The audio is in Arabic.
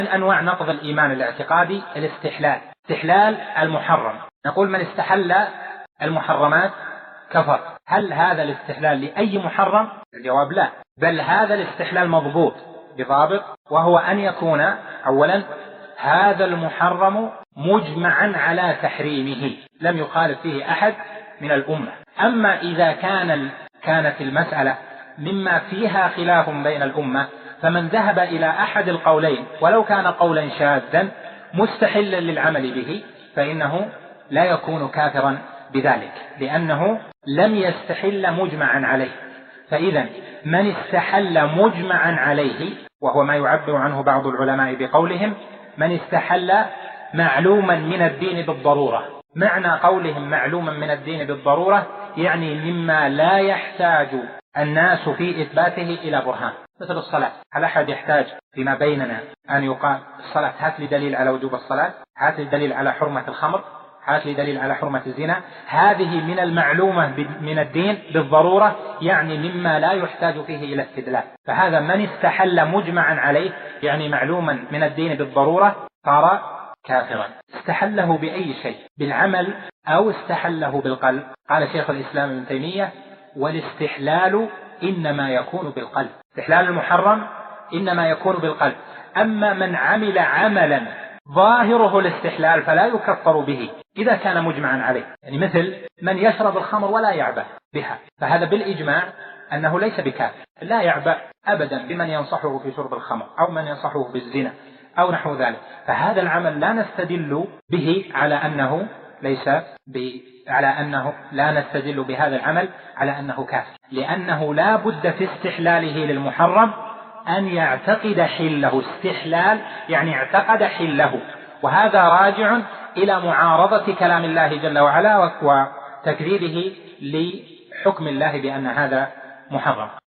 من أنواع نقض الإيمان الاعتقادي استحلال المحرم. نقول من استحل المحرمات كفر. هل هذا الاستحلال لأي محرم؟ الجواب لا، بل هذا الاستحلال مضبوط بضابط، وهو أن يكون أولا هذا المحرم مجمعا على تحريمه لم يخالف فيه أحد من الأمة. أما إذا كانت المسألة مما فيها خلاف بين الأمة، فمن ذهب إلى أحد القولين ولو كان قولا شاذا مستحلا للعمل به فإنه لا يكون كافرا بذلك، لأنه لم يستحل مجمعا عليه. فإذا من استحل مجمعا عليه، وهو ما يعبر عنه بعض العلماء بقولهم من استحل معلوما من الدين بالضرورة. معنى قولهم معلوما من الدين بالضرورة يعني مما لا يحتاج الناس في إثباته إلى برهان، مثل الصلاة. هل أحد يحتاج فيما بيننا أن يقال الصلاة هات لي دليل على وجوب الصلاة، هات لي دليل على حرمة الخمر، هات لي دليل على حرمة الزنا؟ هذه من المعلومة من الدين بالضرورة، يعني مما لا يحتاج فيه إلى استدلال. فهذا من استحل مجمعا عليه يعني معلوما من الدين بالضرورة صار كافرا. استحله بأي شيء؟ بالعمل أو استحله بالقلب؟ قال شيخ الإسلام ابن تيمية والاستحلال إنما يكون بالقلب. استحلال المحرم إنما يكون بالقلب. أما من عمل عملا ظاهره الاستحلال فلا يكفر به إذا كان مجمعا عليه، يعني مثل من يشرب الخمر ولا يعبأ بها، فهذا بالإجماع أنه ليس بكافر، لا يعبأ أبدا بمن ينصحه في شرب الخمر أو من ينصحه بالزنا أو نحو ذلك. فهذا العمل لا نستدل به على أنه لا نستدل بهذا العمل على أنه كافر، لأنه لا بد في استحلاله للمحرم أن يعتقد حله. استحلال يعني اعتقد حله، وهذا راجع إلى معارضة كلام الله جل وعلا وتكذيبه لحكم الله بأن هذا محرم.